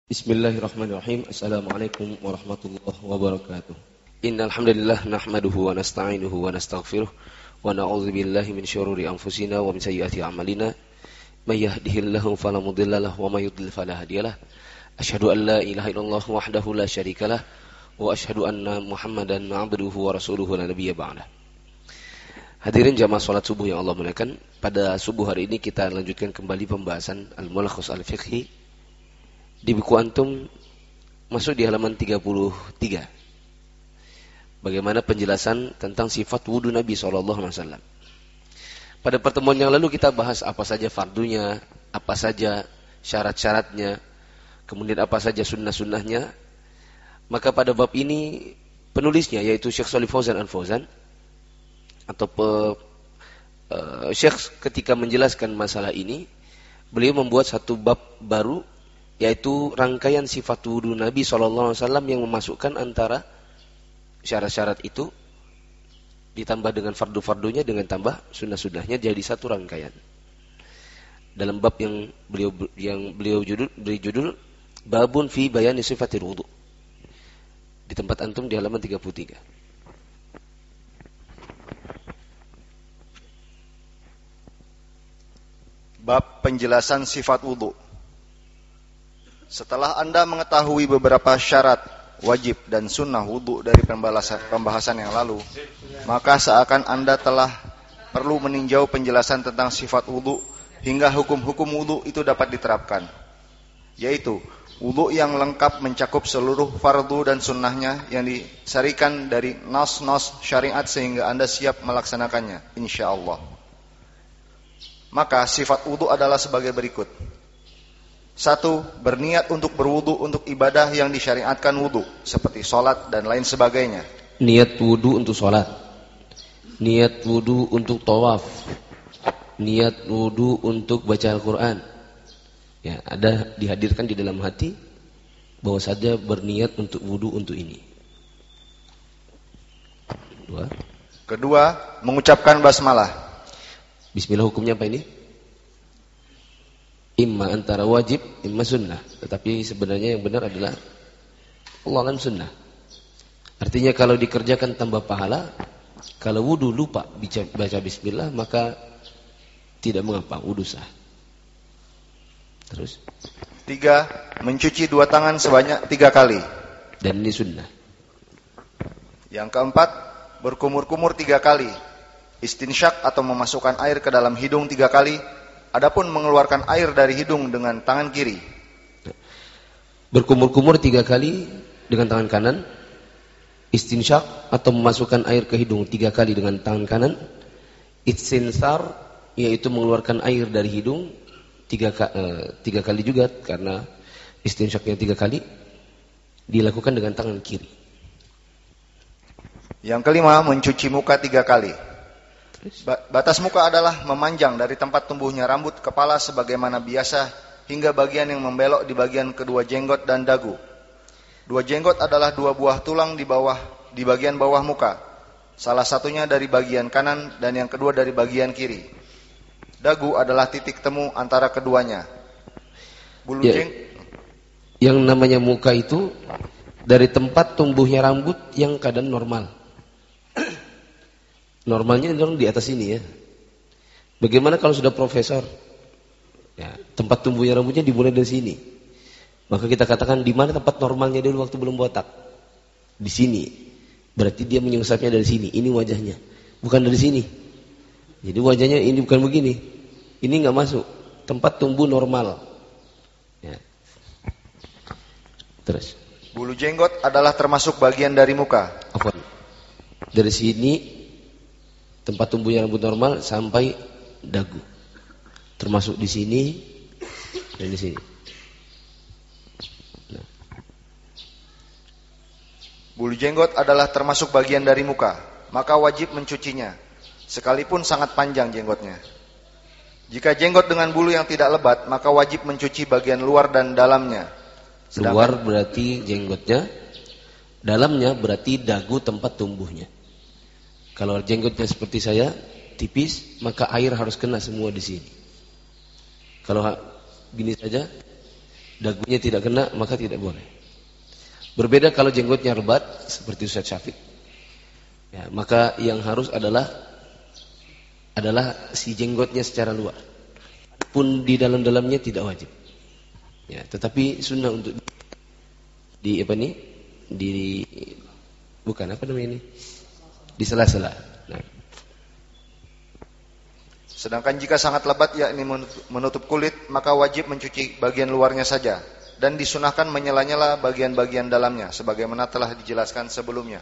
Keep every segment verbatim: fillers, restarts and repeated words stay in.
Bismillahirrahmanirrahim. Assalamualaikum warahmatullahi wabarakatuh. Innal hamdalillah nahmaduhu wa nasta'inuhu wa nastaghfiruh wa na'udzu billahi min syururi anfusina wa min sayyiati a'malina. May yahdihillahu fala mudilla lahu wa may yudlil fala hadiyalah. Asyhadu an la ilaha illallah wahdahu la syarikalah wa asyhadu anna Muhammadan 'abduhu wa rasuluhu la nabiyya ba'dah. Hadirin jamaah salat subuh yang Allah muliakan, pada subuh hari ini kita lanjutkan kembali pembahasan Al-Mulakhas Al-Fiqhi. Di buku antum masuk di halaman tiga puluh tiga. Bagaimana penjelasan tentang sifat wudu Nabi shallallahu alaihi wasallam. Pada pertemuan yang lalu kita bahas apa saja fardunya, apa saja syarat-syaratnya, kemudian apa saja sunnah-sunnahnya. Maka pada bab ini penulisnya yaitu Syekh Shalih Fauzan Al-Fauzan atau pe, uh, Syekh ketika menjelaskan masalah ini, beliau membuat satu bab baru, yaitu rangkaian sifat wudu Nabi shallallahu alaihi wasallam yang memasukkan antara syarat-syarat itu ditambah dengan fardu-fardunya dengan tambah sunnah-sunnahnya jadi satu rangkaian. Dalam bab yang beliau yang beliau judul beri judul Babun fi bayani sifatil wudu. Di tempat antum di halaman tiga puluh tiga. Bab penjelasan sifat wudu. Setelah Anda mengetahui beberapa syarat, wajib, dan sunnah wudu dari pembahasan, pembahasan yang lalu, maka seakan Anda telah perlu meninjau penjelasan tentang sifat wudu hingga hukum-hukum wudu itu dapat diterapkan. Yaitu, wudu yang lengkap mencakup seluruh fardu dan sunnahnya yang disarikan dari nas-nas syariat sehingga Anda siap melaksanakannya, insya Allah. Maka sifat wudu adalah sebagai berikut. Satu, berniat untuk berwudu untuk ibadah yang disyariatkan wudu, seperti sholat dan lain sebagainya. Niat wudu untuk sholat, niat wudu untuk tawaf, niat wudu untuk baca Al-Quran. Ya, ada dihadirkan di dalam hati bahwa saja berniat untuk wudu untuk ini. Dua. Kedua, mengucapkan basmalah. Bismillah hukumnya apa ini? Imma antara wajib, imma sunnah. Tetapi sebenarnya yang benar adalah Allah alam sunnah. Artinya kalau dikerjakan tambah pahala. Kalau wudu lupa baca bismillah, maka tidak mengapa, wudu sah. Terus Tiga, mencuci dua tangan sebanyak tiga kali. Dan ini sunnah. Yang keempat, berkumur-kumur tiga kali. Istinsyak atau memasukkan air ke dalam hidung tiga kali. Adapun mengeluarkan air dari hidung dengan tangan kiri. Berkumur-kumur tiga kali dengan tangan kanan. Istinsyak atau memasukkan air ke hidung tiga kali dengan tangan kanan. Istinsar yaitu mengeluarkan air dari hidung tiga, uh, tiga kali juga, karena istinsyaknya tiga kali dilakukan dengan tangan kiri. Yang kelima, mencuci muka tiga kali. Batas muka adalah memanjang dari tempat tumbuhnya rambut kepala sebagaimana biasa hingga bagian yang membelok di bagian kedua jenggot dan dagu. Dua jenggot adalah dua buah tulang di bawah di bagian bawah muka. Salah satunya dari bagian kanan dan yang kedua dari bagian kiri. Dagu adalah titik temu antara keduanya. Bulu ya, jeng Yang namanya muka itu dari tempat tumbuhnya rambut yang keadaan normal. Normalnya dong di atas ini ya. Bagaimana kalau sudah profesor? Ya, tempat tumbuhnya rambutnya dimulai dari sini. Maka kita katakan di mana tempat normalnya dulu waktu belum botak? Di sini. Berarti dia menyungsapnya dari sini. Ini wajahnya. Bukan dari sini. Jadi wajahnya ini bukan begini. Ini enggak masuk. Tempat tumbuh normal. Ya. Terus. Bulu jenggot adalah termasuk bagian dari muka. Apa? Dari sini tempat tumbuhnya rambut normal sampai dagu. Termasuk di sini dan di sini. Nah. Bulu jenggot adalah termasuk bagian dari muka, maka wajib mencucinya, sekalipun sangat panjang jenggotnya. Jika jenggot dengan bulu yang tidak lebat, maka wajib mencuci bagian luar dan dalamnya. Sedangkan luar berarti jenggotnya, dalamnya berarti dagu tempat tumbuhnya. Kalau jenggotnya seperti saya, tipis, maka air harus kena semua di sini. Kalau gini saja, dagunya tidak kena, maka tidak boleh. Berbeda kalau jenggotnya lebat seperti Ustaz Syafiq. Ya, maka yang harus adalah adalah si jenggotnya secara luar. Pun di dalam-dalamnya tidak wajib. Ya, tetapi sunnah untuk di apa nih? Di bukan apa namanya ini? Di sela-sela. Nah. Sedangkan jika sangat lebat yakni menutup kulit, maka wajib mencuci bagian luarnya saja dan disunahkan menyela-nyela bagian-bagian dalamnya sebagaimana telah dijelaskan sebelumnya.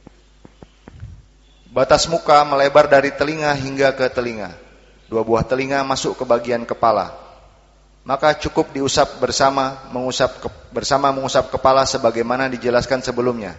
Batas muka melebar dari telinga hingga ke telinga. Dua buah telinga masuk ke bagian kepala. Maka cukup diusap bersama mengusap ke, bersama mengusap kepala sebagaimana dijelaskan sebelumnya.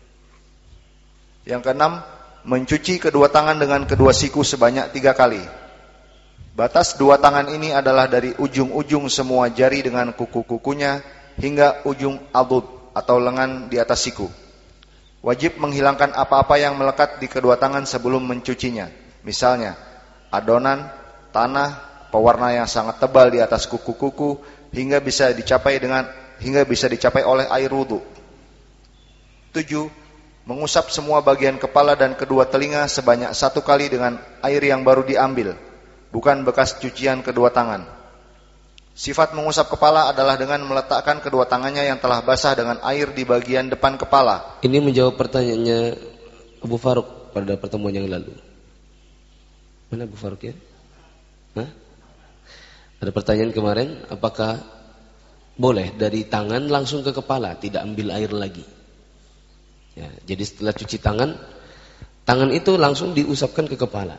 Yang keenam, mencuci kedua tangan dengan kedua siku sebanyak tiga kali. Batas dua tangan ini adalah dari ujung-ujung semua jari dengan kuku-kukunya hingga ujung adud atau lengan di atas siku. Wajib menghilangkan apa-apa yang melekat di kedua tangan sebelum mencucinya. Misalnya, adonan, tanah, pewarna yang sangat tebal di atas kuku-kuku hingga bisa dicapai dengan hingga bisa dicapai oleh air wudu. Tujuh, mengusap semua bagian kepala dan kedua telinga sebanyak satu kali dengan air yang baru diambil, bukan bekas cucian kedua tangan. Sifat mengusap kepala adalah dengan meletakkan kedua tangannya yang telah basah dengan air di bagian depan kepala. Ini menjawab pertanyaannya Abu Faruk pada pertemuan yang lalu. Mana Abu Faruk ya? Hah? Ada pertanyaan kemarin, apakah boleh dari tangan langsung ke kepala, tidak ambil air lagi? Ya, jadi setelah cuci tangan, tangan itu langsung diusapkan ke kepala.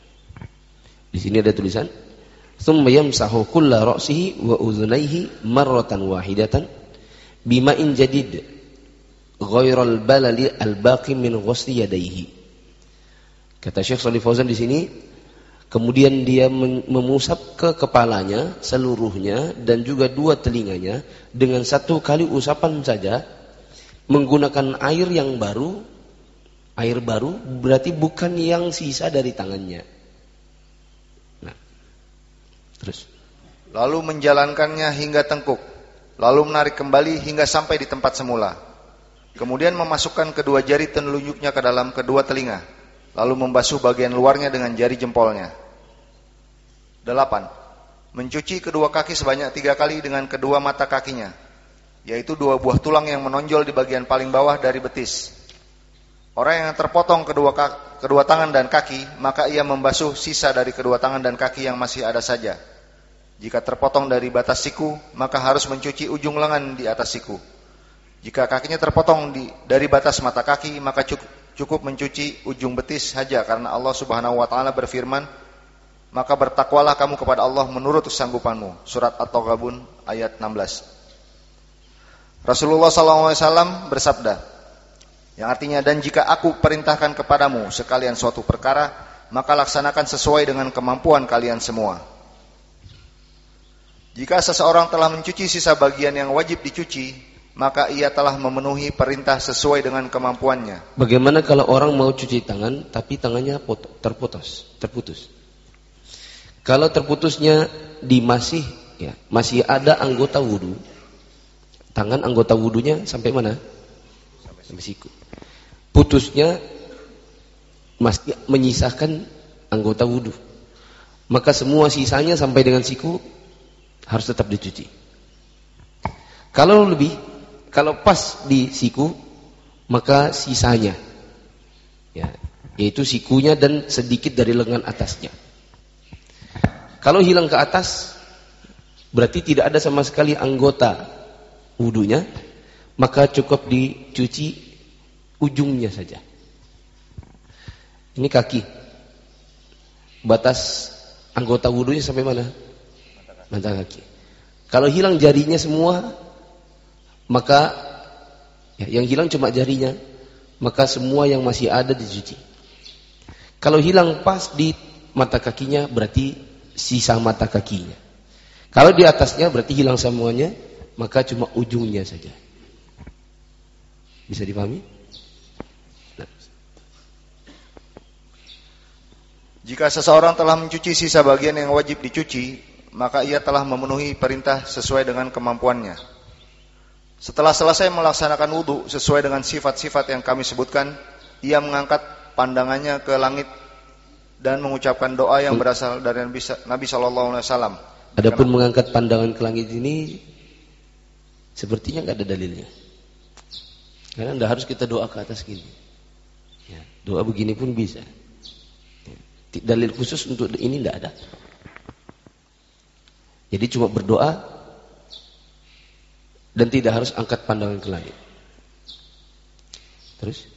Di sini ada tulisan, "Tsumma yamsahu kulla ra'sihi wa udhunayhi marratan wahidatan bima'in jadid ghairal balali al-baqi min ghusli yadayhi." Kata Syekh Shalih Fauzan di sini, kemudian dia memusap ke kepalanya seluruhnya dan juga dua telinganya dengan satu kali usapan saja menggunakan air yang baru. Air baru berarti bukan yang sisa dari tangannya. Nah, terus. Lalu menjalankannya hingga tengkuk, lalu menarik kembali hingga sampai di tempat semula. Kemudian memasukkan kedua jari telunjuknya ke dalam kedua telinga, lalu membasuh bagian luarnya dengan jari jempolnya. Delapan, mencuci kedua kaki sebanyak tiga kali dengan kedua mata kakinya, yaitu dua buah tulang yang menonjol di bagian paling bawah dari betis. Orang yang terpotong kedua, kedua tangan dan kaki, maka ia membasuh sisa dari kedua tangan dan kaki yang masih ada saja. Jika terpotong dari batas siku, maka harus mencuci ujung lengan di atas siku. Jika kakinya terpotong di, dari batas mata kaki, maka cukup, cukup mencuci ujung betis saja, karena Allah Subhanahu wa taala berfirman, "Maka bertakwalah kamu kepada Allah menurut kesanggupanmu." Surat At-Taghabun ayat enam belas. Rasulullah sallallahu alaihi wasallam bersabda, yang artinya, "Dan jika aku perintahkan kepadamu sekalian suatu perkara, maka laksanakan sesuai dengan kemampuan kalian semua." Jika seseorang telah mencuci sisa bagian yang wajib dicuci, maka ia telah memenuhi perintah sesuai dengan kemampuannya. Bagaimana kalau orang mau cuci tangan tapi tangannya terputus, terputus? Kalau terputusnya di masih ya, masih ada anggota wudu. Tangan anggota wudunya sampai mana? Sampai siku. Putusnya masih menyisakan anggota wudu. Maka semua sisanya sampai dengan siku harus tetap dicuci. Kalau lebih, kalau pas di siku, maka sisanya, ya, yaitu sikunya dan sedikit dari lengan atasnya. Kalau hilang ke atas, berarti tidak ada sama sekali anggota wudunya, maka cukup dicuci ujungnya saja. Ini kaki. Batas anggota wudunya sampai mana? Mata kaki. Kalau hilang jarinya semua, maka ya, yang hilang cuma jarinya, maka semua yang masih ada dicuci. Kalau hilang pas di mata kakinya, berarti sisa mata kakinya. Kalau di atasnya berarti hilang semuanya, maka cuma ujungnya saja. Bisa dipahami? Nah. Jika seseorang telah mencuci sisa bagian yang wajib dicuci, maka ia telah memenuhi perintah sesuai dengan kemampuannya. Setelah selesai melaksanakan wudu sesuai dengan sifat-sifat yang kami sebutkan, ia mengangkat pandangannya ke langit dan mengucapkan doa yang berasal dari Nabi Shallallahu Alaihi Wasallam. Adapun mengangkat pandangan ke langit ini sepertinya nggak ada dalilnya. Karena tidak harus kita doa ke atas gini. Ya, doa begini pun bisa. Ya, dalil khusus untuk ini tidak ada. Jadi cuma berdoa dan tidak harus angkat pandangan ke langit. Terus?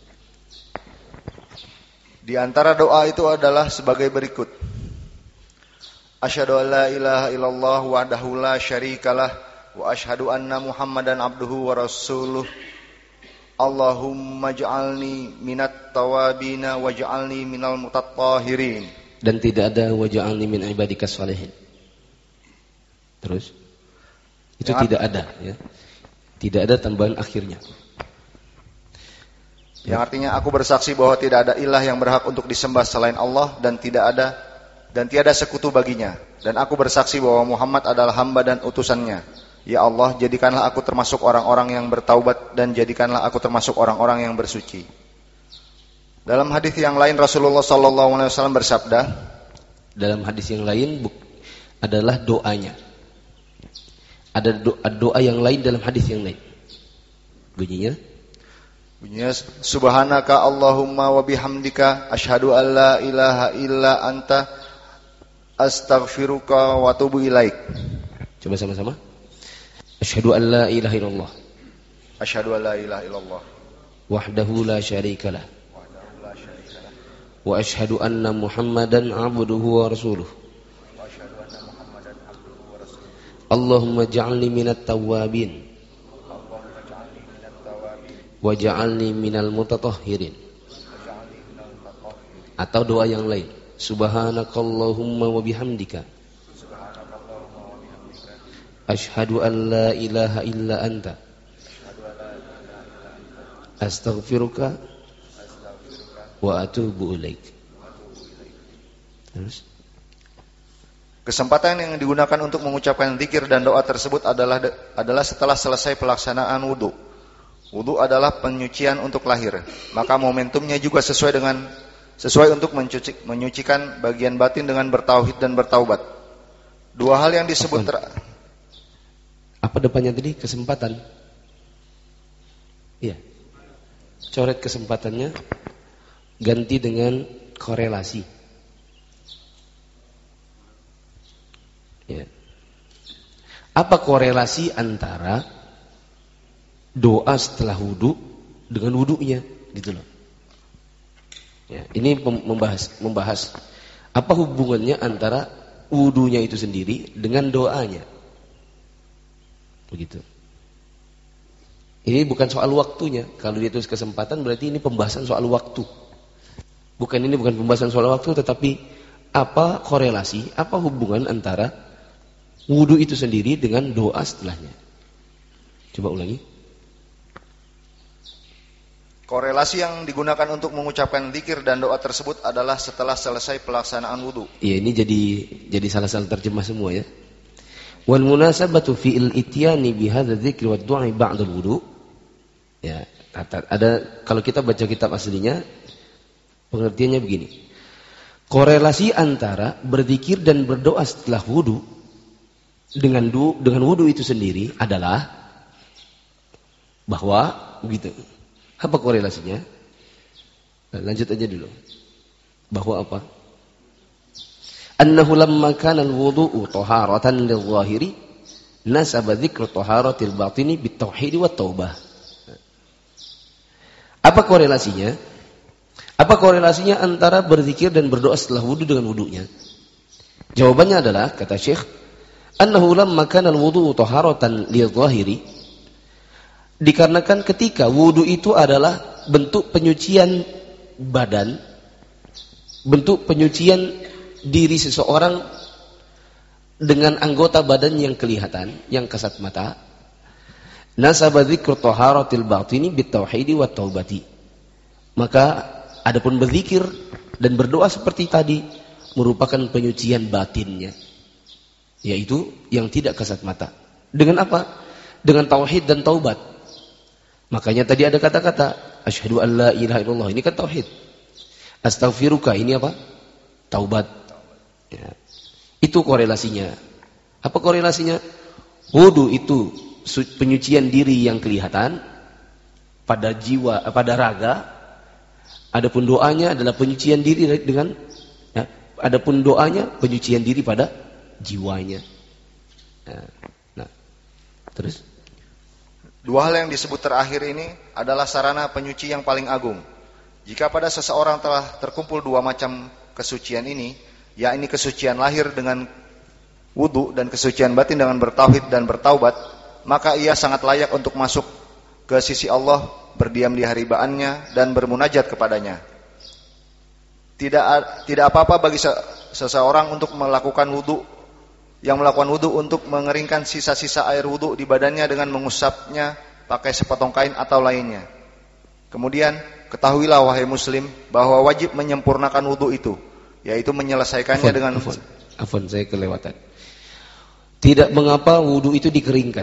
Di antara doa itu adalah sebagai berikut. Asyhadu an la ilaha illallah wahdahu la syarikalah wa asyhadu anna Muhammadan abduhu wa rasuluh. Allahumma ja'alni minat tawabina waj'alni minal mutatahhirin. Dan tidak ada waj'alni min ibadikas salihin. Terus? Itu yang tidak ada ya. Tidak ada tambahan akhirnya. Yang artinya aku bersaksi bahwa tidak ada ilah yang berhak untuk disembah selain Allah dan tidak ada dan tiada sekutu baginya. Dan aku bersaksi bahwa Muhammad adalah hamba dan utusannya. Ya Allah, jadikanlah aku termasuk orang-orang yang bertaubat dan jadikanlah aku termasuk orang-orang yang bersuci. Dalam hadis yang lain Rasulullah Sallallahu Alaihi Wasallam bersabda. Dalam hadis yang lain adalah doanya. Ada doa, doa yang lain dalam hadis yang lain. Bunyinya? Bunyinya Subhanaka Allahumma wa bihamdika asyhadu an la ilaha illa anta astaghfiruka wa atubu ilaik. Coba sama-sama. Asyhadu an la ilaha illallah. Asyhadu an la ilaha illallah. Wahdahu la syarikalah. Wa asyhadu anna Muhammadan abduhu wa rasuluh. Allahumma ja'alni minat tawwabin wa ja'alni minal mutatahhirin. Atau doa yang lain. Subhanakallahumma wa bihamdika asyhadu an la ilaha illa anta astaghfiruka wa atubu ilaik. Terus kesempatan yang digunakan untuk mengucapkan zikir dan doa tersebut adalah adalah setelah selesai pelaksanaan wudu. Wudu adalah penyucian untuk lahir, maka momentumnya juga sesuai dengan sesuai untuk mencuci, menyucikan bagian batin dengan bertauhid dan bertaubat. Dua hal yang disebut ter... Apa depannya tadi? Kesempatan. Iya. Coret kesempatannya, ganti dengan korelasi. Ya. Apa korelasi antara doa setelah wudu dengan wudunya, gitu loh. Ya, ini membahas membahas apa hubungannya antara wudunya itu sendiri dengan doanya. Begitu. Ini bukan soal waktunya. Kalau dia tulis kesempatan berarti ini pembahasan soal waktu. Bukan ini bukan pembahasan soal waktu, tetapi apa korelasi, apa hubungan antara wudu itu sendiri dengan doa setelahnya. Coba ulangi. Korelasi yang digunakan untuk mengucapkan zikir dan doa tersebut adalah setelah selesai pelaksanaan wudu. Iya, ini jadi jadi salah-salah terjemah semua ya. Wal munasabatu fi'il ityani bihadza dzikri wad du'a ba'da wudu. Ya, ada kalau kita baca kitab aslinya pengertiannya begini. Korelasi antara berzikir dan berdoa setelah wudu dengan du, dengan wudu itu sendiri adalah bahwa begitu. Apa korelasinya? Nah, lanjut aja dulu. Bahwa apa? Annahu lamma kana al-wudu'u taharatan lidh-dhahiri nasaba dzikru taharatil batini bit-tauhid wat taubah. Apa korelasinya? Apa korelasinya antara berzikir dan berdoa setelah wudu dengan wudunya? Jawabannya adalah kata Syekh, annahu lamma kana al-wudu'u taharatan lidh-dhahiri, dikarenakan ketika wudu itu adalah bentuk penyucian badan, bentuk penyucian diri seseorang dengan anggota badan yang kelihatan, yang kasat mata, nasaba dzikru taharatil batini bitauhidi wat taubati. Maka adapun berzikir dan berdoa seperti tadi merupakan penyucian batinnya. yaitu yang tidak kasat mata. Dengan apa? Dengan tauhid dan taubat. Makanya tadi ada kata-kata asyhadu an la ilaha illallah, ini kan tauhid. Astaghfiruka, ini apa? Taubat. Ya. Itu korelasinya. Apa korelasinya? Wudu itu penyucian diri yang kelihatan pada jiwa, pada raga. Adapun doanya adalah penyucian diri dengan ya, adapun doanya penyucian diri pada jiwanya. Ya. Nah, terus dua hal yang disebut terakhir ini adalah sarana penyuci yang paling agung. Jika pada seseorang telah terkumpul dua macam kesucian ini, yakni kesucian lahir dengan wudu dan kesucian batin dengan bertauhid dan bertaubat, maka ia sangat layak untuk masuk ke sisi Allah, berdiam di haribaannya dan bermunajat kepadanya. Tidak tidak apa-apa bagi seseorang untuk melakukan wudu yang melakukan wudu untuk mengeringkan sisa-sisa air wudu di badannya dengan mengusapnya pakai sepotong kain atau lainnya. Kemudian ketahuilah wahai muslim bahwa wajib menyempurnakan wudu itu, yaitu menyelesaikannya afon, dengan afon, afon saya kelewatan. Tidak mengapa wudu itu dikeringkan.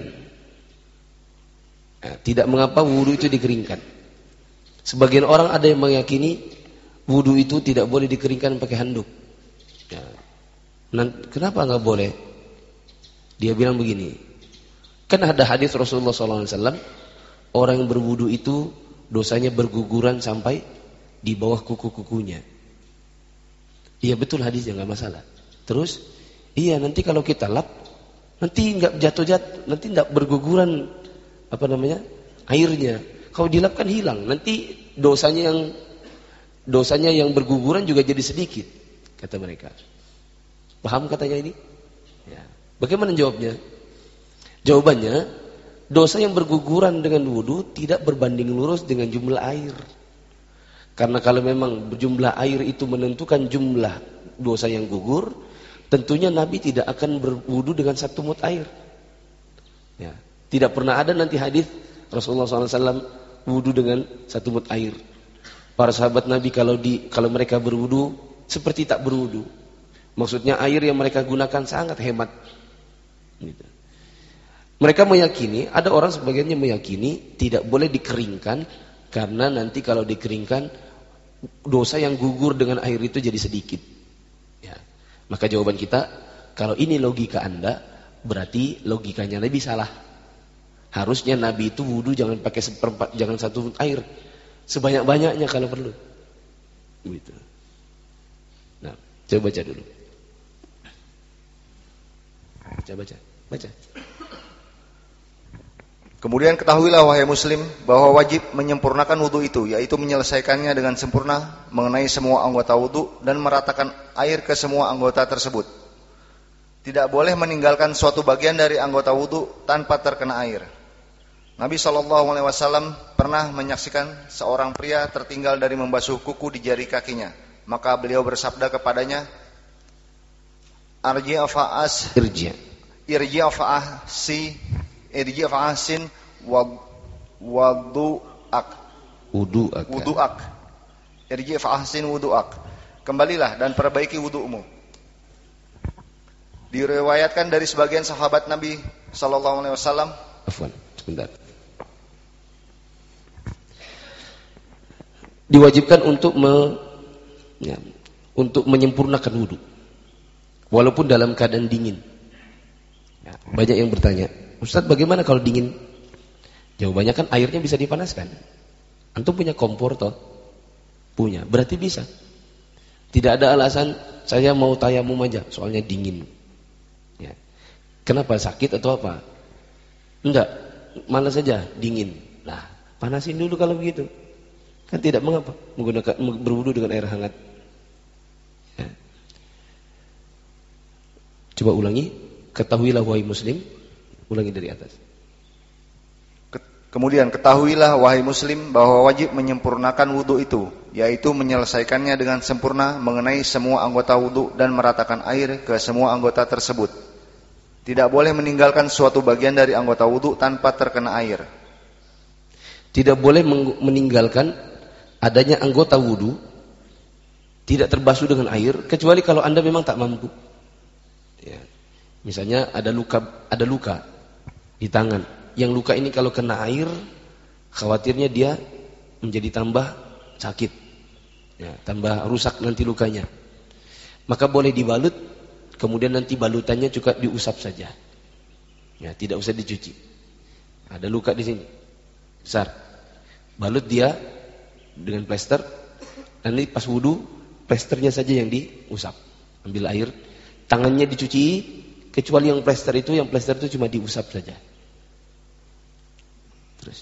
Nah, tidak mengapa wudu itu dikeringkan. Sebagian orang ada yang meyakini wudu itu tidak boleh dikeringkan pakai handuk. Ya. Kenapa nggak boleh? Dia bilang begini, kan ada hadis Rasulullah shallallahu alaihi wasallam, orang yang berwudu itu dosanya berguguran sampai di bawah kuku-kukunya. Iya betul hadisnya, nggak masalah. Terus, iya nanti kalau kita lap, nanti nggak jatuh-jatuh, nanti nggak berguguran apa namanya airnya. Kalau dilap kan hilang, nanti dosanya yang dosanya yang berguguran juga jadi sedikit, kata mereka. Paham katanya ini? Ya. Bagaimana jawabnya? Jawabannya, dosa yang berguguran dengan wudu tidak berbanding lurus dengan jumlah air. Karena kalau memang jumlah air itu menentukan jumlah dosa yang gugur, tentunya Nabi tidak akan berwudu dengan satu mut air. Ya. Tidak pernah ada nanti hadis Rasulullah shallallahu alaihi wasallam wudu dengan satu mut air. Para sahabat Nabi kalau di kalau mereka berwudu seperti tak berwudu. Maksudnya air yang mereka gunakan sangat hemat. Gitu. Mereka meyakini, ada orang sebagiannya meyakini tidak boleh dikeringkan karena nanti kalau dikeringkan dosa yang gugur dengan air itu jadi sedikit. Ya. Maka jawaban kita, kalau ini logika Anda, berarti logikanya Nabi salah. Harusnya Nabi itu wudu jangan pakai seperempat, jangan satu air, sebanyak-banyaknya kalau perlu. Gitu. Nah, coba baca dulu. Baca, baca, baca. Kemudian ketahuilah wahai muslim bahwa wajib menyempurnakan wudu itu, yaitu menyelesaikannya dengan sempurna mengenai semua anggota wudu dan meratakan air ke semua anggota tersebut. Tidak boleh meninggalkan suatu bagian dari anggota wudu tanpa terkena air. Nabi shallallahu alaihi wasallam pernah menyaksikan seorang pria tertinggal dari membasuh kuku di jari kakinya. Maka beliau bersabda kepadanya, Arji' fa'as Irji' Irji' fa'asi Irji' fa'asin Wadu'ak Wudu'ak Wudu'ak Irji' fa'asin wudu'ak Kembalilah dan perbaiki wudu'mu. Diriwayatkan dari sebagian sahabat Nabi sallallahu alaihi wasallam. Afwan, sebentar. Diwajibkan untuk me, ya, untuk menyempurnakan wudu. Walaupun dalam keadaan dingin. Ya, banyak yang bertanya, Ustaz bagaimana kalau dingin? Jawabannya kan airnya bisa dipanaskan. Antum punya kompor toh? Punya, berarti bisa. Tidak ada alasan saya mau tayamum aja, soalnya dingin. Ya. Kenapa, sakit atau apa? Enggak, malas saja, dingin. Nah, panasin dulu kalau begitu. Kan tidak mengapa menggunakan berwudu dengan air hangat. Ya. Coba ulangi, ketahuilah wahai muslim, ulangi dari atas. Kemudian ketahuilah wahai muslim bahwa wajib menyempurnakan wudu itu, yaitu menyelesaikannya dengan sempurna mengenai semua anggota wudu dan meratakan air ke semua anggota tersebut. Tidak boleh meninggalkan suatu bagian dari anggota wudu tanpa terkena air. Tidak boleh meninggalkan adanya anggota wudu tidak terbasuh dengan air kecuali kalau Anda memang tak mampu. Ya. Misalnya ada luka, ada luka di tangan. Yang luka ini kalau kena air, khawatirnya dia menjadi tambah sakit, ya, tambah rusak nanti lukanya. Maka boleh dibalut, kemudian nanti balutannya juga diusap saja. Ya, tidak usah dicuci. Ada luka di sini, besar. Balut dia dengan plester, nanti pas wudu, plesternya saja yang diusap. Ambil air, tangannya dicuci, kecuali yang plester itu, yang plester itu cuma diusap saja. Terus.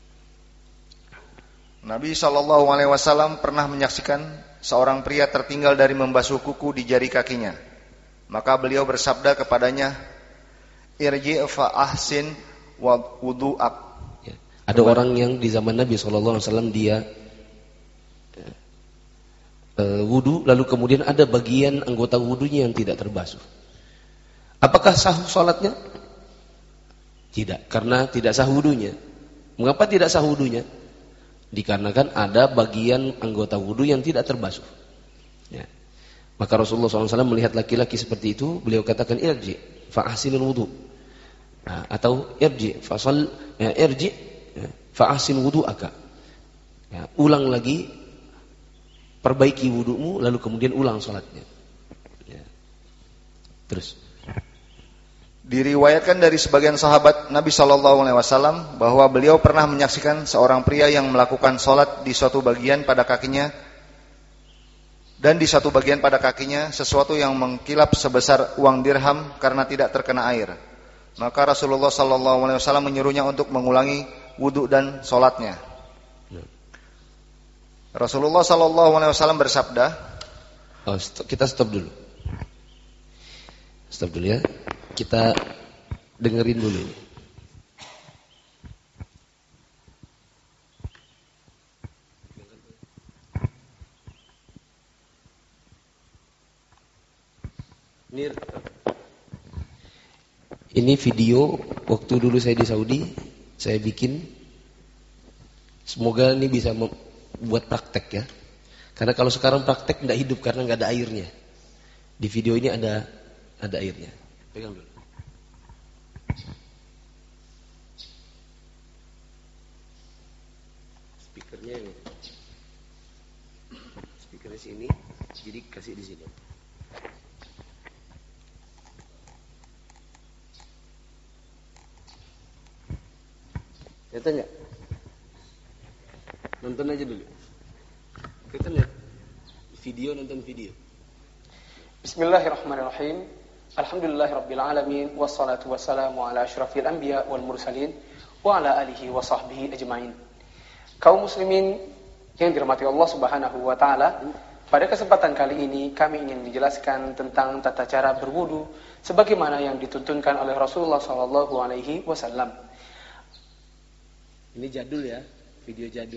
Nabi shallallahu alaihi wasallam pernah menyaksikan seorang pria tertinggal dari membasuh kuku di jari kakinya. Maka beliau bersabda kepadanya, irji' fa ahsin wa wudu'ak. Ya. Ada Kembali. Orang yang di zaman Nabi shallallahu alaihi wasallam dia uh, wudu, lalu kemudian ada bagian anggota wudunya yang tidak terbasuh. Apakah sah sholatnya? Tidak, karena tidak sah wudunya. Mengapa tidak sah wudunya? Dikarenakan ada bagian anggota wudu yang tidak terbasuh. Ya. Maka Rasulullah shallallahu alaihi wasallam melihat laki-laki seperti itu, beliau katakan irji fa ahsinul wudu. Nah, atau irji fa shal ya, irji ya, fa ahsin wudu'aka. Ya, ulang lagi, perbaiki wudumu, lalu kemudian ulang salatnya. Ya. Terus. Diriwayatkan dari sebagian sahabat Nabi shallallahu alaihi wasallam bahwa beliau pernah menyaksikan seorang pria yang melakukan sholat di suatu bagian pada kakinya dan di satu bagian pada kakinya sesuatu yang mengkilap sebesar uang dirham karena tidak terkena air. Maka Rasulullah shallallahu alaihi wasallam menyuruhnya untuk mengulangi wudu dan sholatnya. Rasulullah shallallahu alaihi wasallam bersabda, oh, stop, kita stop dulu, stop dulu ya. Kita dengerin dulu ini. Ini, ini video waktu dulu saya di Saudi, saya bikin. Semoga ini bisa membuat praktek ya. Karena kalau sekarang praktek tidak hidup karena nggak ada airnya. Di video ini ada ada airnya. Pegang dulu. Speakernya ini. Speakernya sini, jadi kasih di sini. Kelihatan nggak? Nonton aja dulu. Kelihatan nggak? Video, nonton video. Bismillahirrahmanirrahim. Alhamdulillahirabbil alamin wassalatu wassalamu ala asyrafil anbiya wal mursalin wa ala alihi wa sahbihi ajmain. Kaum muslimin yang dirahmati Allah Subhanahu wa taala, pada kesempatan kali ini kami ingin menjelaskan tentang tata cara berwudu sebagaimana yang dituntunkan oleh Rasulullah sallallahu alaihi wasallam. Ini jadul ya, video jadul.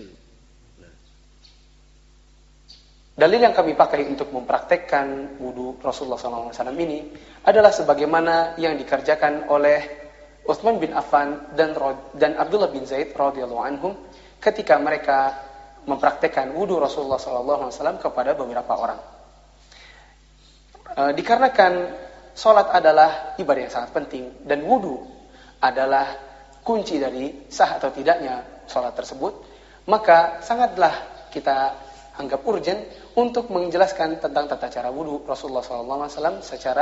Dalil yang kami pakai untuk mempraktekkan wudu Rasulullah shallallahu alaihi wasallam ini adalah sebagaimana yang dikerjakan oleh Utsman bin Affan dan dan Abdullah bin Zaid radhiyallahu anhum ketika mereka mempraktekkan wudu Rasulullah shallallahu alaihi wasallam kepada beberapa orang. E, dikarenakan sholat adalah ibadah yang sangat penting dan wudu adalah kunci dari sah atau tidaknya sholat tersebut, maka sangatlah kita anggap urgen untuk menjelaskan tentang tata cara wudu Rasulullah shallallahu alaihi wasallam secara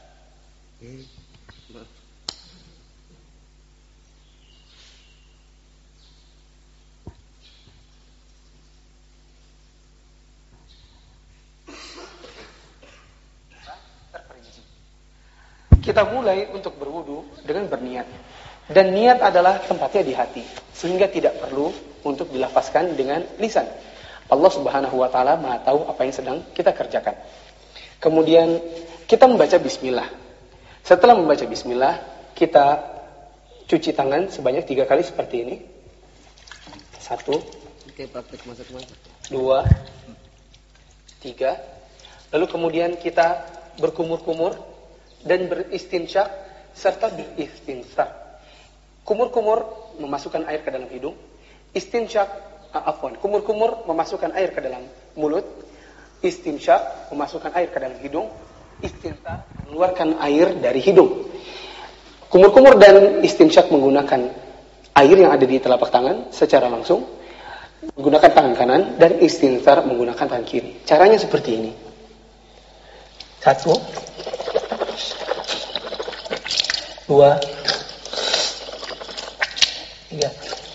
terperinci. Kita mulai untuk berwudu dengan berniat, dan niat adalah tempatnya di hati, sehingga tidak perlu untuk dilafazkan dengan lisan. Allah Subhanahu wa taala Maha tahu apa yang sedang kita kerjakan. Kemudian kita membaca bismillah. Setelah membaca bismillah, kita cuci tangan sebanyak tiga kali seperti ini. Satu, Oke, praktek masak-masak. Dua, tiga. Lalu kemudian kita berkumur-kumur dan beristinsyak serta beristinsar. Kumur-kumur memasukkan air ke dalam hidung. Istinsyak Afwan, kumur-kumur memasukkan air ke dalam mulut, istinsyak memasukkan air ke dalam hidung, istinsar mengeluarkan air dari hidung. Kumur-kumur dan istinsyak menggunakan air yang ada di telapak tangan secara langsung, menggunakan tangan kanan, dan istinsar menggunakan tangan kiri. Caranya seperti ini. Satu, dua, tiga.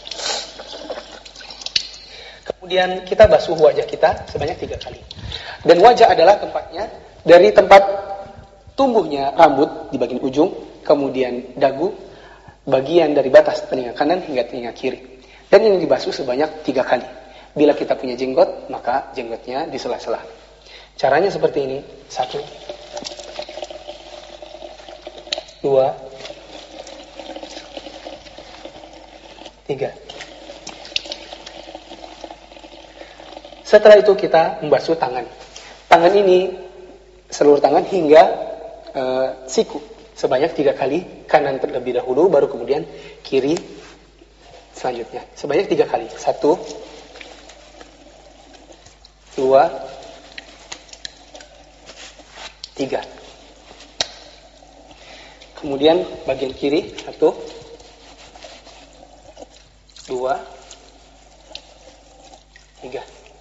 Kemudian kita basuh wajah kita sebanyak tiga kali. Dan wajah adalah tempatnya dari tempat tumbuhnya rambut di bagian ujung, kemudian dagu, bagian dari batas telinga kanan hingga telinga kiri. Dan ini dibasuh sebanyak tiga kali. Bila kita punya jenggot, maka jenggotnya di sela-sela. Caranya seperti ini. Satu, dua, tiga. Setelah itu kita membasuh tangan. Tangan ini, seluruh tangan hingga e, siku. Sebanyak tiga kali. Kanan terlebih dahulu, baru kemudian kiri selanjutnya. Sebanyak tiga kali. Satu, dua, tiga. Kemudian bagian kiri. Satu, dua, tiga.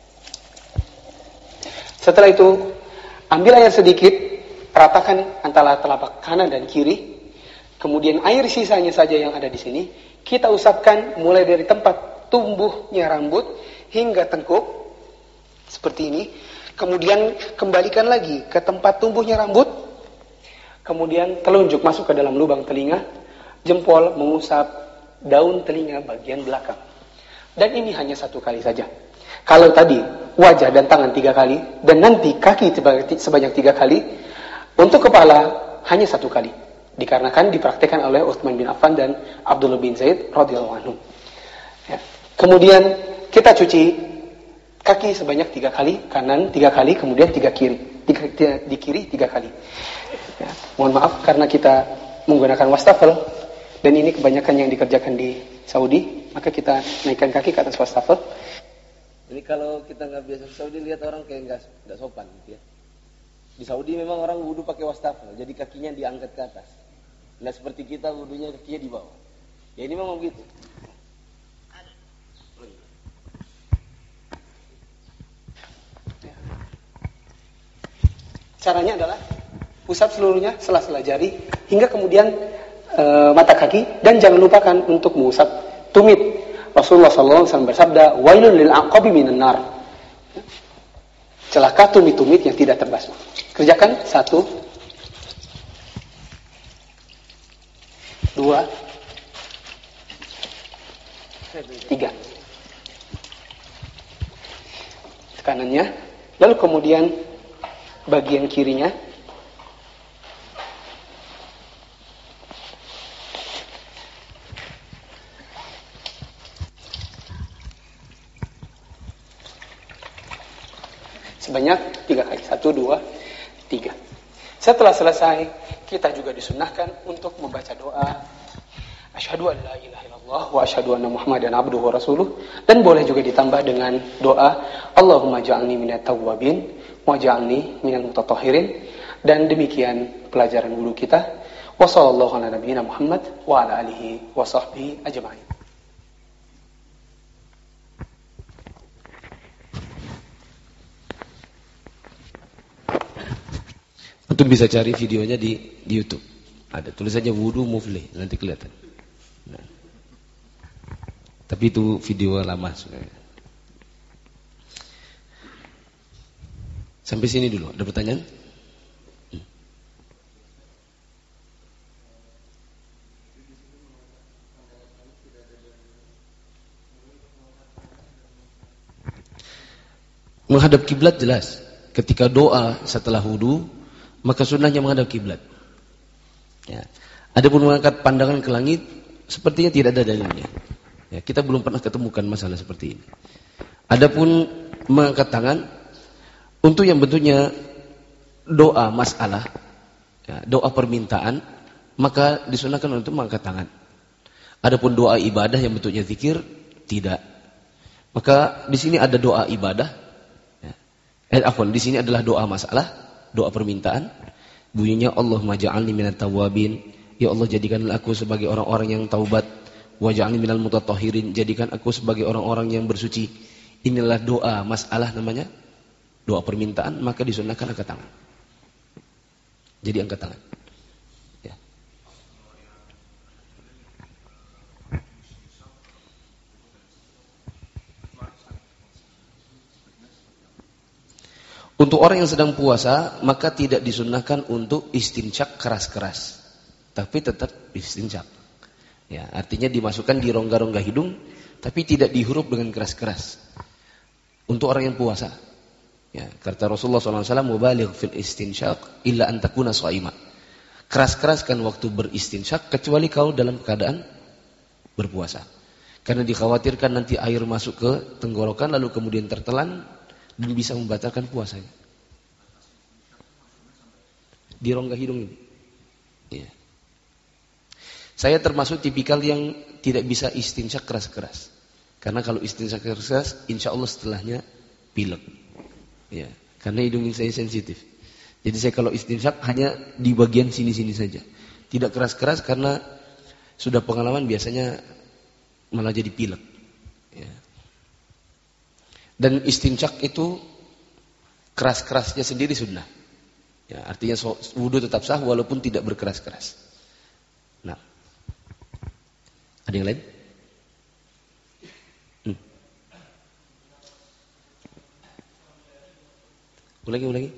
Setelah itu, ambil air sedikit, ratakan antara telapak kanan dan kiri. Kemudian air sisanya saja yang ada di sini, kita usapkan mulai dari tempat tumbuhnya rambut hingga tengkuk, seperti ini. Kemudian kembalikan lagi ke tempat tumbuhnya rambut. Kemudian telunjuk masuk ke dalam lubang telinga, jempol mengusap daun telinga bagian belakang. Dan ini hanya satu kali saja. Kalau tadi wajah dan tangan tiga kali, dan nanti kaki sebanyak tiga kali, untuk kepala hanya satu kali. Dikarenakan dipraktikkan oleh Utsman bin Affan dan Abdullah bin Zaid radhiyallahu anhu. Ya. Kemudian kita cuci kaki sebanyak tiga kali, kanan tiga kali, kemudian tiga kiri, tiga, tiga, di kiri tiga kali. Ya. Mohon maaf karena kita menggunakan wastafel, dan ini kebanyakan yang dikerjakan di Saudi, maka kita naikkan kaki ke atas wastafel. Jadi kalau kita nggak biasa di Saudi, lihat orang kayak nggak nggak sopan gitu ya. Di Saudi memang orang wudu pakai wastafel, jadi kakinya diangkat ke atas. Nggak seperti kita wudunya kakinya di bawah. Ya ini memang begitu. Caranya adalah usap seluruhnya sela-sela jari hingga kemudian e, mata kaki, dan jangan lupakan untuk mengusap tumit. Rasulullah shallallahu alaihi wasallam bersabda, "Wailul lil aqabi minan nar." Celaka tumit-tumit yang tidak terbasuh. Kerjakan. Satu, dua, tiga. Kanannya, lalu kemudian bagian kirinya. Sebanyak tiga kali. Satu, dua, tiga. Setelah selesai, kita juga disunnahkan untuk membaca doa Asyhadu an la ilaha illallah wa asyhadu anna Muhammadan abduhu wa rasuluh. Dan boleh juga ditambah dengan doa Allahumma ja'alni minat tawwabin wa ja'alni minal mutatahhirin. Dan demikian pelajaran wudu kita. Wa sallallahu ala nabiyyina Muhammad wa ala alihi wa sahbihi ajma'in. Antum bisa cari videonya di, di YouTube. Ada tulisannya wudu muflih, nanti kelihatan. Nah. Tapi itu video lama sebenarnya. Sampai sini dulu. Ada pertanyaan? Hmm. Menghadap kiblat jelas. Ketika doa setelah wudu, maka sunnahnya menghadap kiblat. Ya. Adapun mengangkat pandangan ke langit, sepertinya tidak ada dalilnya. Ya, kita belum pernah ketemukan masalah seperti ini. Adapun mengangkat tangan untuk yang bentuknya doa masalah, ya, doa permintaan, maka disunahkan untuk mengangkat tangan. Adapun doa ibadah yang bentuknya zikir, tidak. Maka di sini ada doa ibadah. Ya. Eh, afwan, di sini adalah doa masalah. Doa permintaan, bunyinya Allahumma ja'alni minat tawwabin Ya Allah, jadikanlah aku sebagai orang-orang yang taubat. Waj'alni minal mutatahhirin, jadikan aku sebagai orang-orang yang bersuci. Inilah doa masalah namanya doa permintaan, maka disunnahkan angkat tangan. Jadi angkat tangan. Ya. Untuk orang yang sedang puasa, maka tidak disunnahkan untuk istinsyaq keras-keras, tapi tetap istinsyaq. Ya, artinya dimasukkan di rongga-rongga hidung, tapi tidak dihirup dengan keras-keras. Untuk orang yang puasa, ya, kata Rasulullah shallallahu alaihi wasallam, "Mubaligh fil istinsyaq illa an takuna sha'ima." Keras-keraskan waktu beristinsyaq kecuali kau dalam keadaan berpuasa. Karena dikhawatirkan nanti air masuk ke tenggorokan lalu kemudian tertelan dan bisa membatalkan puasanya. Di rongga hidung ini. Ya. Saya termasuk tipikal yang tidak bisa istinsyaq keras-keras. Karena kalau istinsyaq keras-keras, insya Allah setelahnya pilek. Ya, karena hidung saya sensitif. Jadi saya kalau istinsyaq hanya di bagian sini-sini saja. Tidak keras-keras karena sudah pengalaman biasanya malah jadi pilek. Ya. Dan istinsyaq itu keras-kerasnya sendiri sunnah. Ya, artinya wudu tetap sah walaupun tidak berkeras-keras. Nah, ada yang lain? Hmm. Ulangi, ulangi.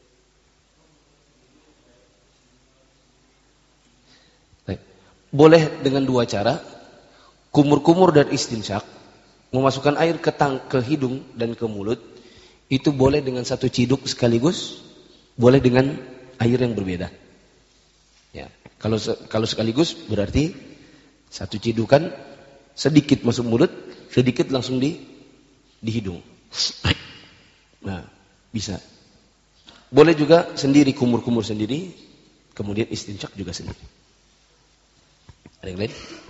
Baik. Boleh dengan dua cara, kumur-kumur dan istinsyaq, memasukkan air ke tang, ke hidung dan ke mulut, itu boleh dengan satu ciduk sekaligus, boleh dengan air yang berbeda. Ya, kalau kalau sekaligus berarti satu cidukan sedikit masuk mulut, sedikit langsung di di hidung. Nah, bisa. Boleh juga sendiri, kumur-kumur sendiri, kemudian istinsyaq juga sendiri. Ada yang lain?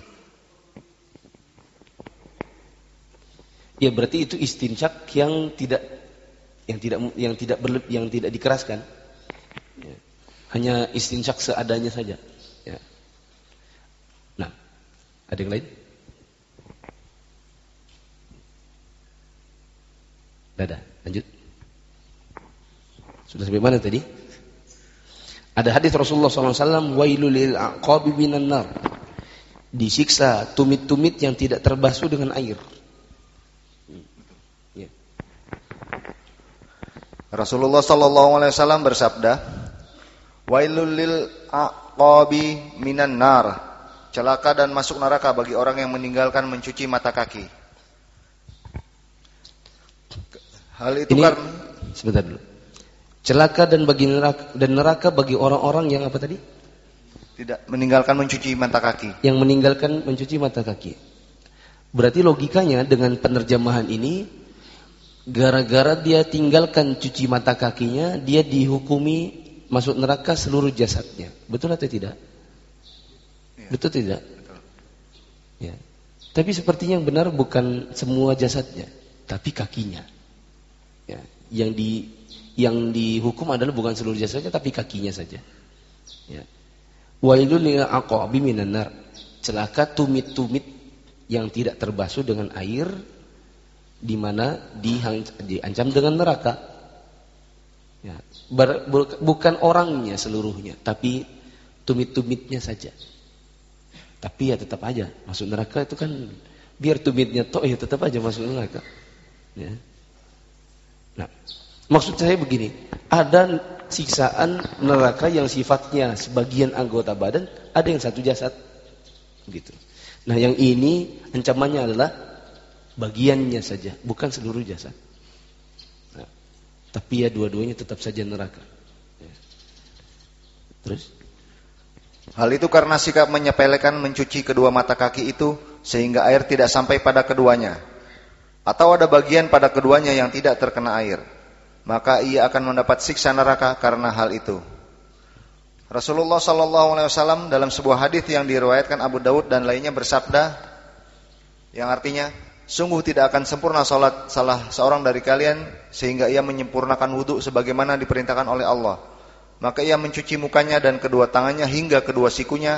Ya, berarti itu istinsyaq yang tidak yang tidak yang tidak berlebih, yang tidak dikeraskan. Ya. Hanya istinsyaq seadanya saja. Ya. Nah, ada yang lain? Dadah, lanjut. Sudah sampai mana tadi? Ada hadis Rasulullah shallallahu alaihi wasallam, wailul lil aqabi minan nar. Disiksa tumit-tumit yang tidak terbasuh dengan air. Ya. Rasulullah shallallahu alaihi wasallam bersabda, wailul lil aqabi minan nar. Celaka dan masuk neraka bagi orang yang meninggalkan mencuci mata kaki. Hal itu Ini, karena sebentar dulu. Celaka dan bagi neraka, dan neraka bagi orang-orang yang apa tadi? tidak meninggalkan mencuci mata kaki. Yang meninggalkan mencuci mata kaki. Berarti logikanya dengan penerjemahan ini, gara-gara dia tinggalkan cuci mata kakinya, dia dihukumi masuk neraka seluruh jasadnya. Betul atau tidak? Ya. Betul tidak? Betul. Ya. Tapi sepertinya yang benar bukan semua jasadnya, tapi kakinya. Ya. Yang di yang dihukum adalah bukan seluruh jasadnya, tapi kakinya saja. Ya. Wailul lil aqabi minan nar. Celaka tumit-tumit yang tidak terbasuh dengan air, di mana diancam dengan neraka. Ya. Ber, bukan orangnya seluruhnya, tapi tumit-tumitnya saja. Tapi ya tetap aja masuk neraka itu kan, biar tumitnya toh ya tetap aja masuk neraka. Ya. Nah, maksud saya begini, ada siksaan neraka yang sifatnya sebagian anggota badan, ada yang satu jasad, gitu. Nah, yang ini ancamannya adalah bagiannya saja, bukan seluruh jasad. Nah, tapi ya dua-duanya tetap saja neraka. Ya. Terus? Hal itu karena sikap menyepelekan mencuci kedua mata kaki itu sehingga air tidak sampai pada keduanya, atau ada bagian pada keduanya yang tidak terkena air, maka ia akan mendapat siksa neraka karena hal itu. Rasulullah shallallahu alaihi wasallam dalam sebuah hadis yang diriwayatkan Abu Daud dan lainnya bersabda, yang artinya, sungguh tidak akan sempurna salat salah seorang dari kalian sehingga ia menyempurnakan wudu sebagaimana diperintahkan oleh Allah. Maka ia mencuci mukanya dan kedua tangannya hingga kedua sikunya,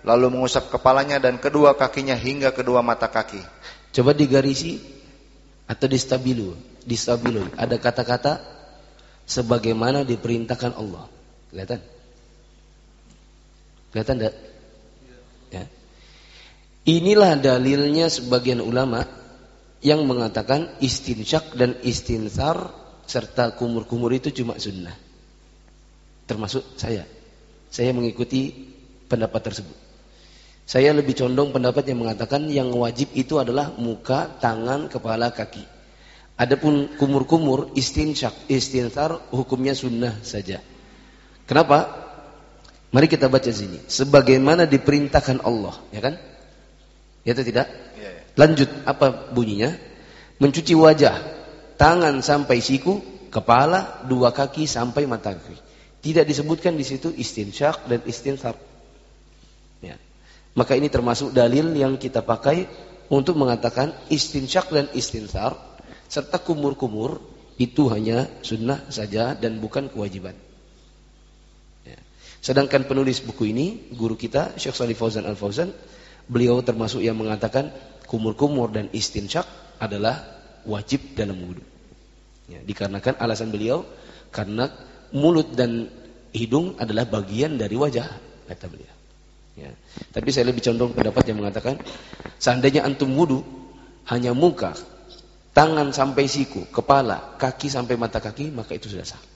lalu mengusap kepalanya dan kedua kakinya hingga kedua mata kaki. Coba digarisi atau distabilu, distabilu. Ada kata-kata sebagaimana diperintahkan Allah. Kelihatan? Kelihatan enggak? Ya. Inilah dalilnya sebagian ulama yang mengatakan istinsyak dan istinsar serta kumur-kumur itu cuma sunnah. Termasuk saya. Saya mengikuti pendapat tersebut. Saya lebih condong pendapat yang mengatakan yang wajib itu adalah muka, tangan, kepala, kaki. Adapun kumur-kumur, istinsyak, istinsar hukumnya sunnah saja. Kenapa? Mari kita baca sini. Sebagaimana diperintahkan Allah, ya kan? Ya atau tidak? Ya, ya. Lanjut, apa bunyinya? Mencuci wajah, tangan sampai siku, kepala, dua kaki sampai mata kaki. Tidak disebutkan di situ istinsyak dan istinsar. Ya. Maka ini termasuk dalil yang kita pakai untuk mengatakan istinsyak dan istinsar serta kumur-kumur itu hanya sunnah saja dan bukan kewajiban. Sedangkan penulis buku ini, guru kita, Syekh Shalih Fauzan Al-Fauzan, beliau termasuk yang mengatakan kumur-kumur dan istinsyak adalah wajib dalam wudu. Ya, dikarenakan alasan beliau, karena mulut dan hidung adalah bagian dari wajah, kata beliau. Ya. Tapi saya lebih condong pendapat yang mengatakan, seandainya antum wudu hanya muka, tangan sampai siku, kepala, kaki sampai mata kaki, maka itu sudah sah.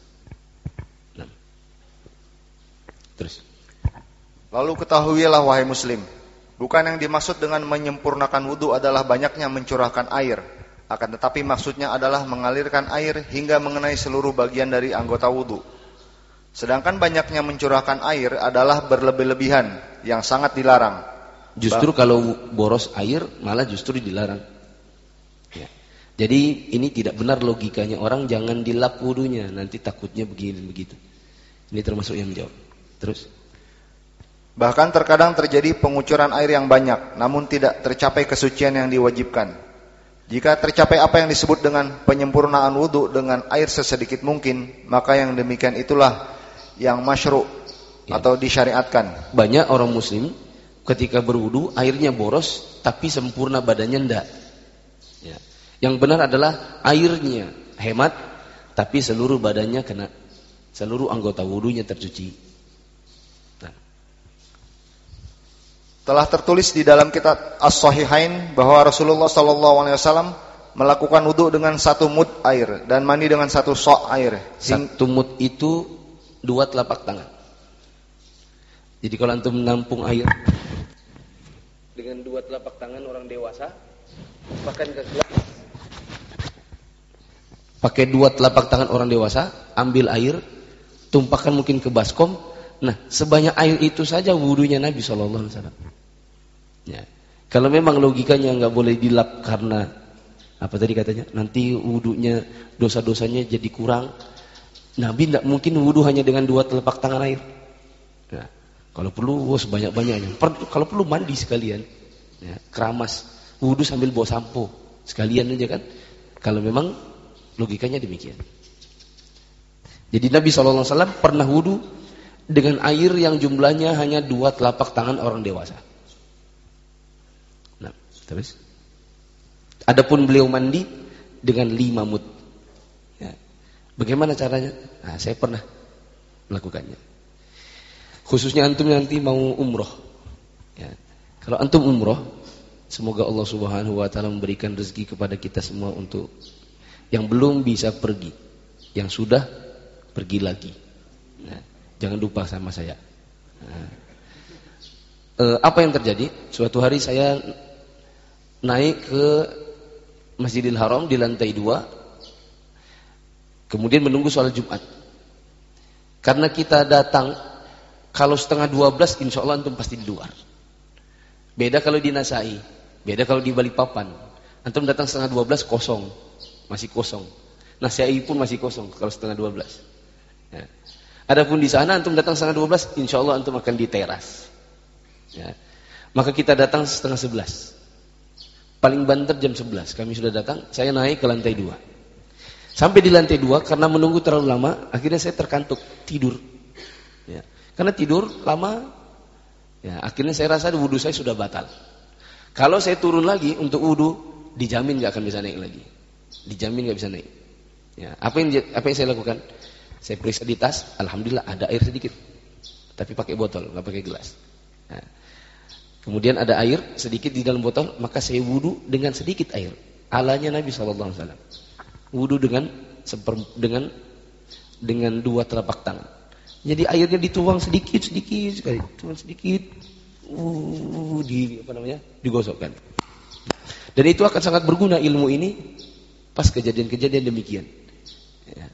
Terus. Lalu ketahuilah wahai muslim, bukan yang dimaksud dengan menyempurnakan wudu adalah banyaknya mencurahkan air, akan tetapi maksudnya adalah mengalirkan air hingga mengenai seluruh bagian dari anggota wudu. Sedangkan banyaknya mencurahkan air adalah berlebih-lebihan yang sangat dilarang. Justru bah- kalau boros air malah justru dilarang. Ya. Jadi ini tidak benar logikanya orang, jangan dilap wudunya, nanti takutnya begini begitu. Ini termasuk yang menjawab. Terus, bahkan terkadang terjadi pengucuran air yang banyak, namun tidak tercapai kesucian yang diwajibkan. Jika tercapai apa yang disebut dengan penyempurnaan wudu dengan air sesedikit mungkin, maka yang demikian itulah yang masyru' ya, atau disyariatkan. Banyak orang muslim ketika berwudu airnya boros, tapi sempurna badannya enggak. Ya. Yang benar adalah airnya hemat, tapi seluruh badannya kena, seluruh anggota wudunya tercuci. Telah tertulis di dalam kitab As-Sahihain bahwa Rasulullah sallallahu alaihi wasallam melakukan wudu dengan satu mud air dan mandi dengan satu sok air. Satu mud itu dua telapak tangan. Jadi kalau antum menampung air dengan dua telapak tangan orang dewasa, pakai ke gelas. Pakai dua telapak tangan orang dewasa, ambil air, tumpahkan mungkin ke baskom. Nah, sebanyak air itu saja wudunya Nabi sallallahu alaihi wasallam. Ya. Kalau memang logikanya nggak boleh dilap karena apa tadi katanya, nanti wudunya dosa-dosanya jadi kurang. Nabi tidak mungkin wudu hanya dengan dua telapak tangan air. Ya. Kalau perlu, wah sebanyak-banyaknya. Kalau perlu mandi sekalian, ya, keramas, wudu sambil bawa sampo sekalian aja kan. Kalau memang logikanya demikian. Jadi Nabi sallallahu alaihi wasallam pernah wudu dengan air yang jumlahnya hanya dua telapak tangan orang dewasa. Nah, terus. Adapun beliau mandi dengan lima mud. Ya. Bagaimana caranya? Nah, saya pernah melakukannya. Khususnya antum nanti mau umroh. Ya. Kalau antum umroh, semoga Allah Subhanahu Wa Taala memberikan rezeki kepada kita semua untuk yang belum bisa pergi, yang sudah pergi lagi. Nah, jangan lupa sama saya. Nah, eh, apa yang terjadi? Suatu hari saya naik ke Masjidil Haram di lantai dua, kemudian menunggu sholat Jumat. Karena kita datang kalau setengah dua belas, insya Allah antum pasti di luar. Beda kalau di Nasai, beda kalau di Balikpapan. Antum datang setengah dua belas kosong, masih kosong. Nasai pun masih kosong kalau setengah dua belas. Ya. Adapun di sana antum datang setengah dua belas, insya Allah antum akan di teras. Ya. Maka kita datang setengah sebelas. Paling banter jam sebelas kami sudah datang. Saya naik ke lantai dua. Sampai di lantai dua karena menunggu terlalu lama, akhirnya saya terkantuk tidur. Ya. Karena tidur lama, Ya, akhirnya saya rasa wudhu saya sudah batal. Kalau saya turun lagi untuk wudhu, dijamin nggak akan bisa naik lagi. Dijamin nggak bisa naik. Ya, apa yang apa yang saya lakukan? Saya periksa di tas, alhamdulillah ada air sedikit, tapi pakai botol, nggak pakai gelas. Nah, kemudian ada air sedikit di dalam botol, maka saya wudhu dengan sedikit air. Alanya Nabi shallallahu alaihi wasallam. Wudhu dengan seper, dengan dengan dua telapak tangan. Jadi airnya dituang sedikit sedikit sekali, tuang sedikit, uh, di apa namanya, digosokkan. Dan itu akan sangat berguna ilmu ini pas kejadian-kejadian demikian. Ya.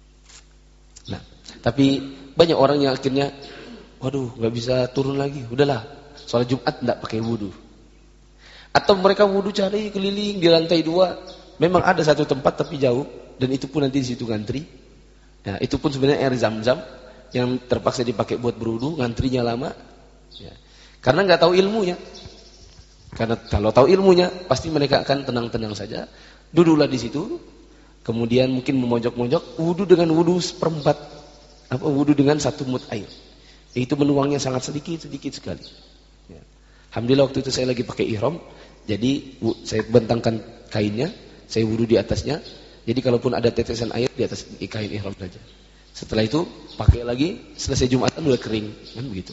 Nah, tapi banyak orang yang akhirnya, waduh, nggak bisa turun lagi, udahlah, sholat Jumat nggak pakai wudhu. Atau mereka wudhu cari keliling di lantai dua, memang ada satu tempat tapi jauh, dan itu pun nanti di situ ngantri. Nah, itu pun sebenarnya air zam-zam yang terpaksa dipakai buat berwudu, ngantrinya lama. Ya. Karena nggak tahu ilmunya. Karena kalau tahu ilmunya, pasti mereka akan tenang-tenang saja, duduklah di situ. Kemudian mungkin memojok-mojok, wudu dengan wudu seperempat, apa wudu dengan satu mut air. Itu menuangnya sangat sedikit-sedikit sekali. Ya. Alhamdulillah waktu itu saya lagi pakai ihram, jadi saya bentangkan kainnya, saya wudu di atasnya. Jadi kalaupun ada tetesan air di atas kain ihram saja. Setelah itu pakai lagi, selesai Jumatan udah kering, kan begitu.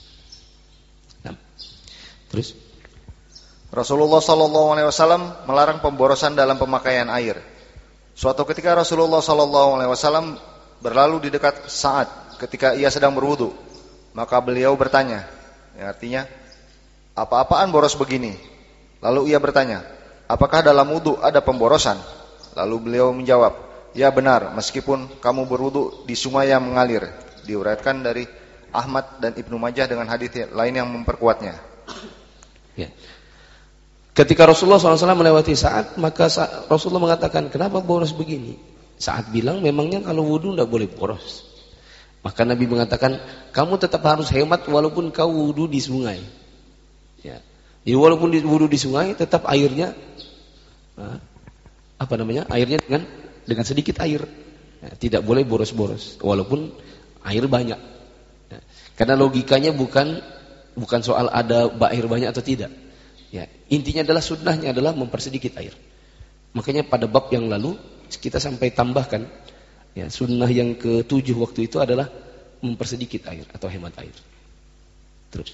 Nah, terus Rasulullah Sallallahu Alaihi Wasallam melarang pemborosan dalam pemakaian air. Suatu ketika Rasulullah Sallallahu Alaihi Wasallam berlalu di dekat Sa'ad ketika ia sedang berwudu, maka beliau bertanya, yang artinya, apa-apaan boros begini? Lalu ia bertanya, apakah dalam wudu ada pemborosan? Lalu beliau menjawab, ya benar, meskipun kamu berwudu di sungai yang mengalir. Diuraikan dari Ahmad dan Ibnu Majah dengan hadis lain yang memperkuatnya. Ya. Ketika Rasulullah shallallahu alaihi wasallam melewati Sa'ad, maka Rasulullah mengatakan, kenapa boros begini? Sa'ad bilang, memangnya kalau wudu tidak boleh boros. Maka Nabi mengatakan, kamu tetap harus hemat walaupun kau wudu di sungai. Ya. Jadi walaupun wudu di sungai, tetap airnya, apa namanya, airnya dengan dengan sedikit air, ya, tidak boleh boros-boros walaupun air banyak, ya. Karena logikanya bukan bukan soal ada air banyak atau tidak, ya. Intinya adalah sunnahnya adalah mempersedikit air. Makanya pada bab yang lalu kita sampai tambahkan, ya, sunnah yang ketujuh waktu itu adalah mempersedikit air atau hemat air. Terus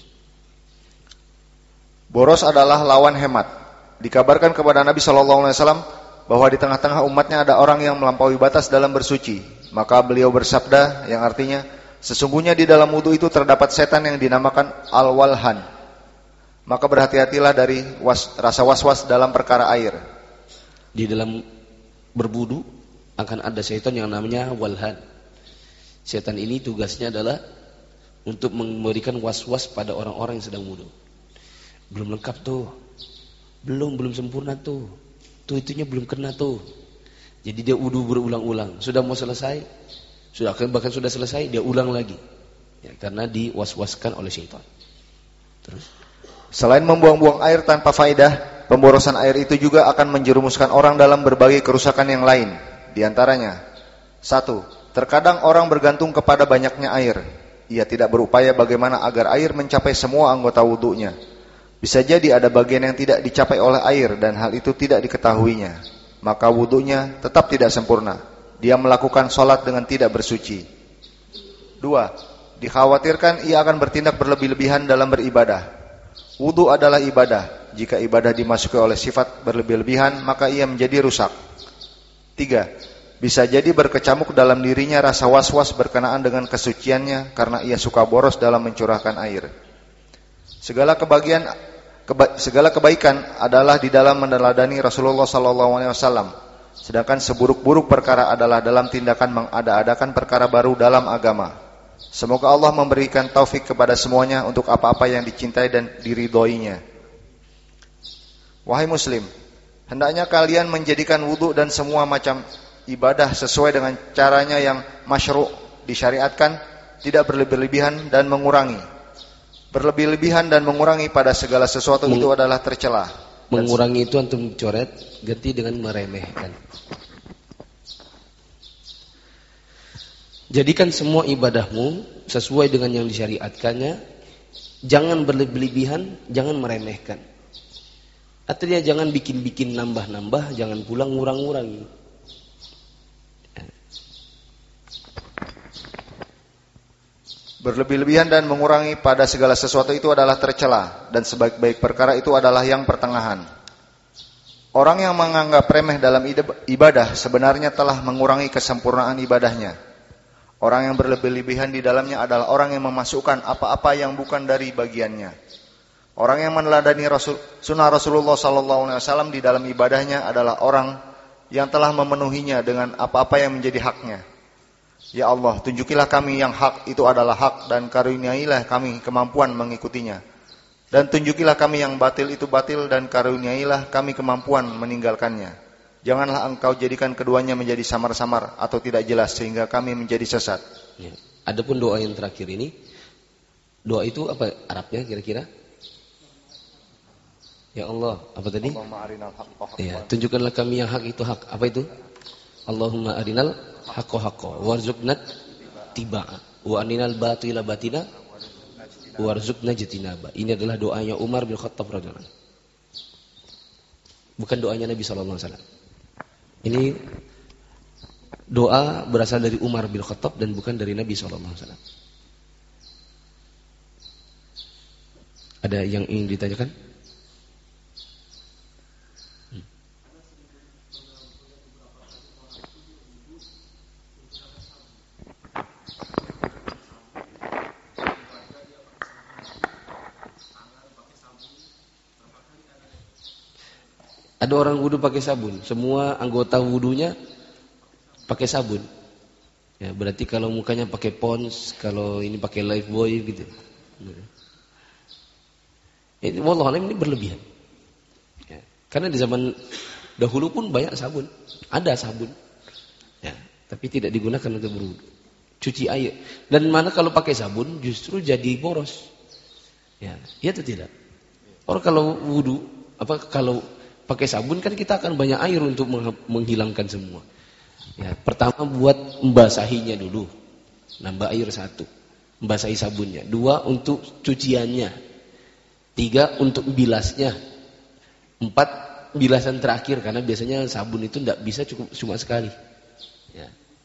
boros adalah lawan hemat. Dikabarkan kepada Nabi Shallallahu Alaihi Wasallam bahwa di tengah-tengah umatnya ada orang yang melampaui batas dalam bersuci. Maka beliau bersabda yang artinya, sesungguhnya di dalam wudu itu terdapat setan yang dinamakan al-walhan. Maka berhati-hatilah dari was, rasa was-was dalam perkara air. Di dalam berwudu akan ada setan yang namanya walhan. Setan ini tugasnya adalah untuk memberikan was-was pada orang-orang yang sedang wudu. Belum lengkap tuh, belum belum sempurna tuh. Tuh itunya belum kena tuh. Jadi dia wudu berulang-ulang. Sudah mau selesai, sudah bahkan sudah selesai, dia ulang lagi. Ya, karena diwas-waskan oleh syaitan. Terus, selain membuang-buang air tanpa faedah, pemborosan air itu juga akan menjerumuskan orang dalam berbagai kerusakan yang lain. Di antaranya, satu, terkadang orang bergantung kepada banyaknya air. Ia tidak berupaya bagaimana agar air mencapai semua anggota wudunya. Bisa jadi ada bagian yang tidak dicapai oleh air dan hal itu tidak diketahuinya. Maka wudunya tetap tidak sempurna. Dia melakukan sholat dengan tidak bersuci. Dua, dikhawatirkan ia akan bertindak berlebih-lebihan dalam beribadah. Wudu adalah ibadah. Jika ibadah dimasuki oleh sifat berlebih-lebihan, maka ia menjadi rusak. Tiga, bisa jadi berkecamuk dalam dirinya rasa was-was berkenaan dengan kesuciannya karena ia suka boros dalam mencurahkan air. Segala kebahagiaan Keba- segala kebaikan adalah di dalam meneladani Rasulullah sallallahu alaihi wasallam. Sedangkan seburuk-buruk perkara adalah dalam tindakan mengada-adakan perkara baru dalam agama. Semoga Allah memberikan taufik kepada semuanya untuk apa-apa yang dicintai dan diridhoinya. Wahai muslim, hendaknya kalian menjadikan wudu dan semua macam ibadah sesuai dengan caranya yang masyru' disyariatkan, tidak berlebih-lebihan dan mengurangi. Berlebih-lebihan dan mengurangi pada segala sesuatu Meng, itu adalah tercela. Mengurangi itu antum coret, ganti dengan meremehkan. Jadikan semua ibadahmu sesuai dengan yang disyariatkannya Jangan berlebihan, jangan meremehkan. Artinya jangan bikin-bikin nambah-nambah, jangan pula ngurang-ngurangi. Berlebih-lebihan dan mengurangi pada segala sesuatu itu adalah tercela, dan sebaik-baik perkara itu adalah yang pertengahan. Orang yang menganggap remeh dalam ibadah sebenarnya telah mengurangi kesempurnaan ibadahnya. Orang yang berlebih-lebihan di dalamnya adalah orang yang memasukkan apa-apa yang bukan dari bagiannya. Orang yang meneladani Rasul, sunnah Rasulullah sallallahu alaihi wasallam di dalam ibadahnya adalah orang yang telah memenuhinya dengan apa-apa yang menjadi haknya. Ya Allah, tunjukilah kami yang hak itu adalah hak, dan karuniailah kami kemampuan mengikutinya. Dan tunjukilah kami yang batil itu batil, dan karuniailah kami kemampuan meninggalkannya. Janganlah engkau jadikan keduanya menjadi samar-samar atau tidak jelas sehingga kami menjadi sesat. Ya. Adapun doa yang terakhir ini, doa itu apa Arabnya kira-kira? Ya Allah, apa tadi? Ya, tunjukkanlah kami yang hak itu hak. Apa itu? Allahumma arinal haqqo haqqo warzuqna tiba'a wa arinal batila batina warzuqna jitinaba. Ini adalah doanya Umar bin Khattab radhiyallahu anhu. Bukan doanya Nabi sallallahu alaihi wasallam. Ini doa berasal dari Umar bin Khattab dan bukan dari Nabi sallallahu alaihi wasallam. Ada yang ingin ditanyakan? Hmm. Ada orang wudu pakai sabun, semua anggota wudunya pakai sabun. Ya, berarti kalau mukanya pakai Pond's, kalau ini pakai Lifebuoy gitu. Ini wallahu alam ini berlebihan. Ya, karena di zaman dahulu pun banyak sabun, ada sabun. Ya, tapi tidak digunakan untuk berwudu. Cuci air. Dan mana kalau pakai sabun justru jadi boros. Ya, iya atau tidak? Orang kalau wudu, apa kalau pakai sabun kan kita akan banyak air untuk menghilangkan semua. Ya, pertama buat membasahinya dulu, nambah air satu, membasahi sabunnya. Dua untuk cuciannya, tiga untuk bilasnya, empat bilasan terakhir karena biasanya sabun itu tidak bisa cukup cuma sekali. Ya.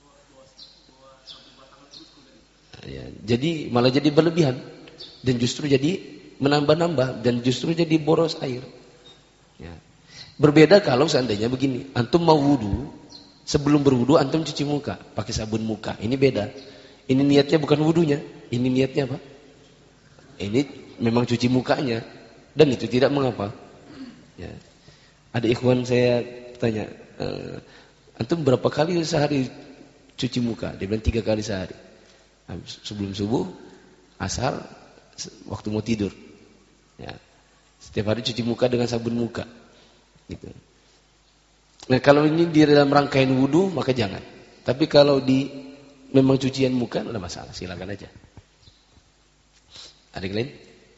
Ya, jadi malah jadi berlebihan dan justru jadi menambah-nambah dan justru jadi boros air. Ya. Berbeda kalau seandainya begini, antum mau wudu, sebelum berwudu antum cuci muka, pakai sabun muka. Ini beda. Ini niatnya bukan wudunya, ini niatnya apa? Ini memang cuci mukanya dan itu tidak mengapa. Ya. Ada ikhwan saya tanya, e, antum berapa kali sehari cuci muka? Dia bilang tiga kali sehari. Sebelum subuh, asar, waktu mau tidur. Ya. Setiap hari cuci muka dengan sabun muka. Gitu. Nah kalau ini di dalam rangkaian wudu maka jangan. Tapi kalau di memang cucian muka tidak ada masalah, silakan aja. Ada yang lain?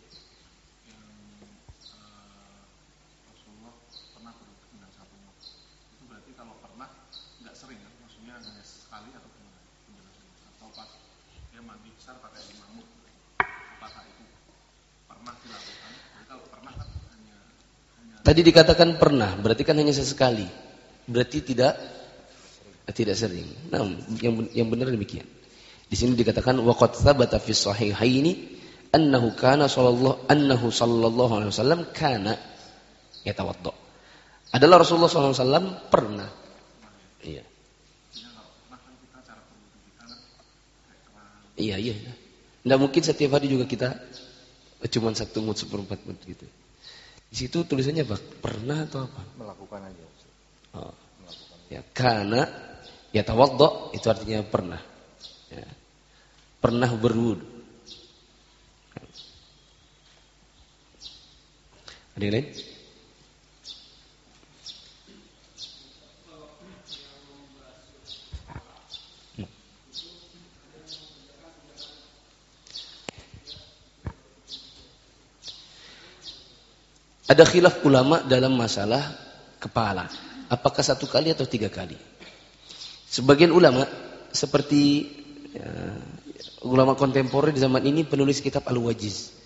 Rasulullah pernah berwudu dengan sabun muka. Itu berarti kalau pernah nggak sering kan? Maksudnya hanya sekali atau gimana? Atau pas dia mandi besar pakai mamut. Apakah itu pernah dilakukan? Jadi kalau pernah kan hanya, hanya tadi dikatakan pernah, berarti kan hanya sesekali. Berarti tidak tidak sering. Nah, yang yang benar demikian. Di sini dikatakan waqad tsabata fi shahihaini annahu kana sallallahu annahu sallallahu alaihi wasallam kana yatawaddo. Adalah Rasulullah sallallahu alaihi wasallam pernah. Iya. Iya, iya. Enggak mungkin setiap hari juga kita cuma satu mut seperempat mut gitu. Di situ tulisannya apa? Pernah atau apa? Melakukan aja. Oh. Ya, karena ya tawaddo itu artinya pernah. Ya. Pernah berwudu. Ada yang lain? Hmm. Ada khilaf ulama dalam masalah kepala. Apakah satu kali atau tiga kali? Sebagian ulama seperti ya, ulama kontemporer di zaman ini penulis kitab Al-Wajiz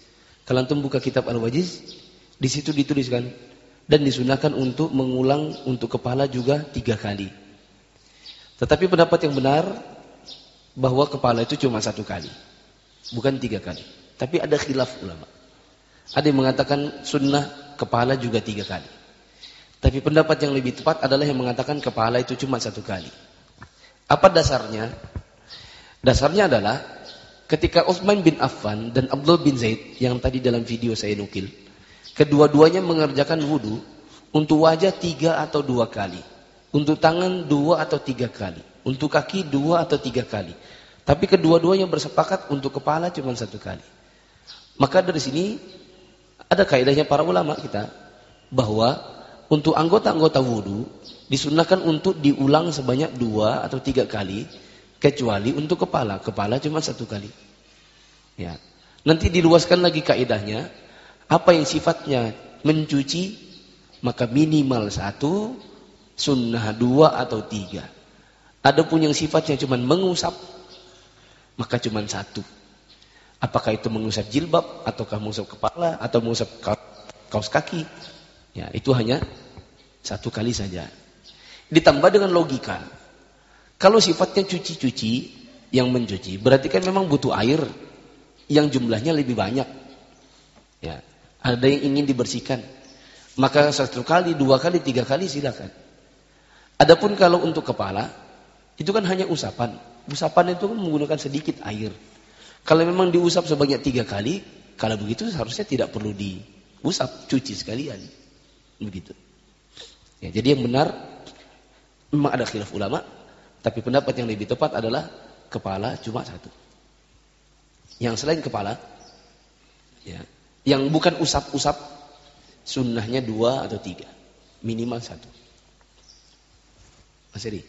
Kalau antum buka kitab Al-Wajiz, di situ dituliskan dan disunahkan untuk mengulang untuk kepala juga tiga kali. Tetapi pendapat yang benar bahwa kepala itu cuma satu kali, bukan tiga kali. Tapi ada khilaf ulama. Ada yang mengatakan sunnah kepala juga tiga kali. Tapi pendapat yang lebih tepat adalah yang mengatakan kepala itu cuma satu kali. Apa dasarnya? Dasarnya adalah ketika Utsman bin Affan dan Abdullah bin Zaid yang tadi dalam video saya nukil, kedua-duanya mengerjakan wudu untuk wajah tiga atau dua kali, untuk tangan dua atau tiga kali, untuk kaki dua atau tiga kali. Tapi kedua-duanya bersepakat untuk kepala cuma satu kali. Maka dari sini ada kaidahnya para ulama kita bahwa untuk anggota-anggota wudu disunahkan untuk diulang sebanyak dua atau tiga kali, kecuali untuk kepala, kepala cuma satu kali. Ya, nanti diluaskan lagi kaidahnya. Apa yang sifatnya mencuci maka minimal satu, sunnah dua atau tiga. Adapun yang sifatnya cuma mengusap maka cuma satu. Apakah itu mengusap jilbab, ataukah mengusap kepala, atau mengusap kaos kaki. Ya, itu hanya satu kali saja. Ditambah dengan logika. Kalau sifatnya cuci-cuci, yang mencuci, berarti kan memang butuh air yang jumlahnya lebih banyak. Ya, ada yang ingin dibersihkan. Maka satu kali, dua kali, tiga kali silakan. Adapun kalau untuk kepala, itu kan hanya usapan. Usapan itu menggunakan sedikit air. Kalau memang diusap sebanyak tiga kali, kalau begitu seharusnya tidak perlu diusap, cuci sekalian. Begitu. Ya, jadi yang benar, memang ada khilaf ulama, tapi pendapat yang lebih tepat adalah kepala cuma satu. Yang selain kepala, ya, yang bukan usap-usap, sunnahnya dua atau tiga, minimal satu. Mas Eri.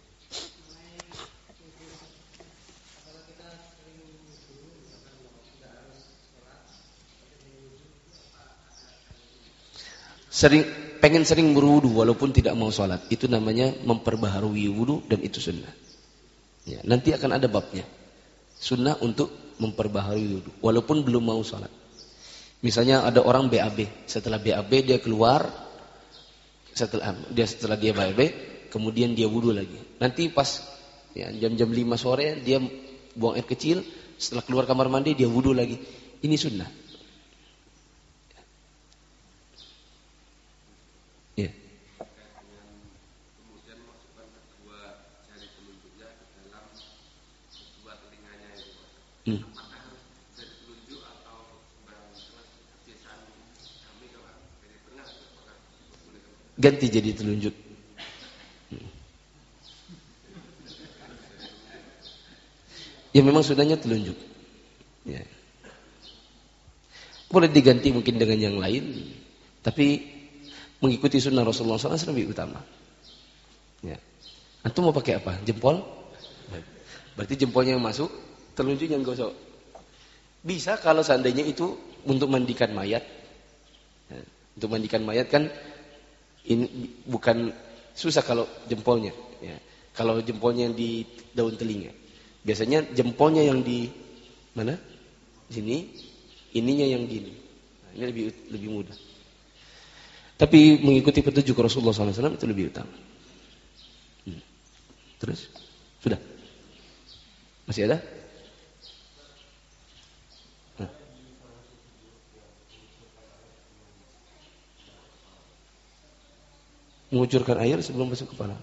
Sering, pengen sering berwudu walaupun tidak mau sholat, itu namanya memperbaharui wudu dan itu sunnah. Ya, nanti akan ada babnya. Sunnah untuk memperbaharui wudu walaupun belum mau sholat. Misalnya ada orang B A B, setelah B A B dia keluar, setelah dia setelah dia B A B, kemudian dia wudu lagi. Nanti pas ya, jam-jam lima sore dia buang air kecil, setelah keluar kamar mandi dia wudu lagi. Ini sunnah. Ya. Kemudian masukkan kedua jari telunjuknya ke dalam kedua telinganya itu. Hmm. Apakah harus jari telunjuk atau sembarang kebiasaan kami kalau dari tengah itu apakah boleh? Ganti jadi telunjuk. Hmm. Ya memang sudahnya telunjuk. Ya. Boleh diganti mungkin dengan yang lain, tapi mengikuti sunnah Rasulullah shallallahu alaihi wasallam lebih utama. Ya. Antum mau pakai apa? Jempol? Berarti jempolnya yang masuk, telunjuknya yang gosok. Bisa kalau seandainya itu untuk mandikan mayat. Ya. Untuk mandikan mayat kan ini bukan susah kalau jempolnya. Ya. Kalau jempolnya yang di daun telinga. Biasanya jempolnya yang di mana? Sini, ininya yang gini. Nah, ini lebih lebih mudah. Tapi mengikuti petunjuk Rasulullah shallallahu alaihi wasallam itu lebih utama. Hmm. Terus? Sudah? Masih ada? Nah. Mengucurkan air sebelum masuk kepala.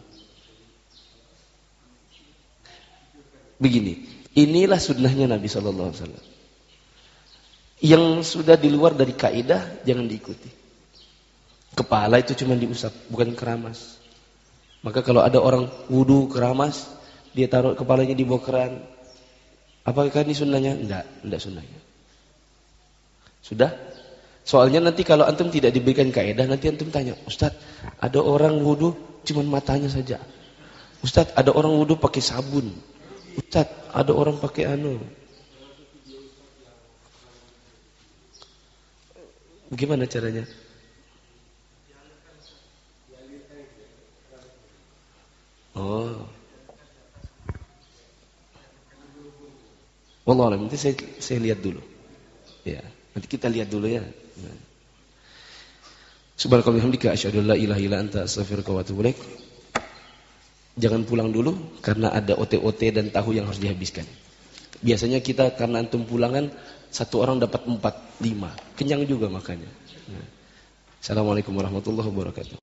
Begini, inilah sunnahnya Nabi shallallahu alaihi wasallam. Yang sudah di luar dari kaidah jangan diikuti. Kepala itu cuma diusap, bukan keramas. Maka kalau ada orang wudu keramas, dia taruh kepalanya di bawah keran. Apakah ini sunnahnya? Enggak, enggak sunnahnya. Sudah? Soalnya nanti kalau antum tidak diberikan kaidah, nanti antum tanya, Ustaz, ada orang wudu cuma matanya saja. Ustaz, ada orang wudu pakai sabun. Ustaz, ada orang pakai anu. Bagaimana caranya? Oh. Wallah alam, nanti saya, saya lihat dulu. Ya, Nanti kita lihat dulu ya. Nah. Subhanakallahumma hamdika asyhadu an la ilaha illa anta astaghfiruka wa atubu ilaik. Jangan pulang dulu karena ada O T O T dan tahu yang harus dihabiskan. Biasanya kita karena antum pulangan satu orang dapat empat, lima. Kenyang juga makanya. Nah. Assalamualaikum warahmatullahi wabarakatuh.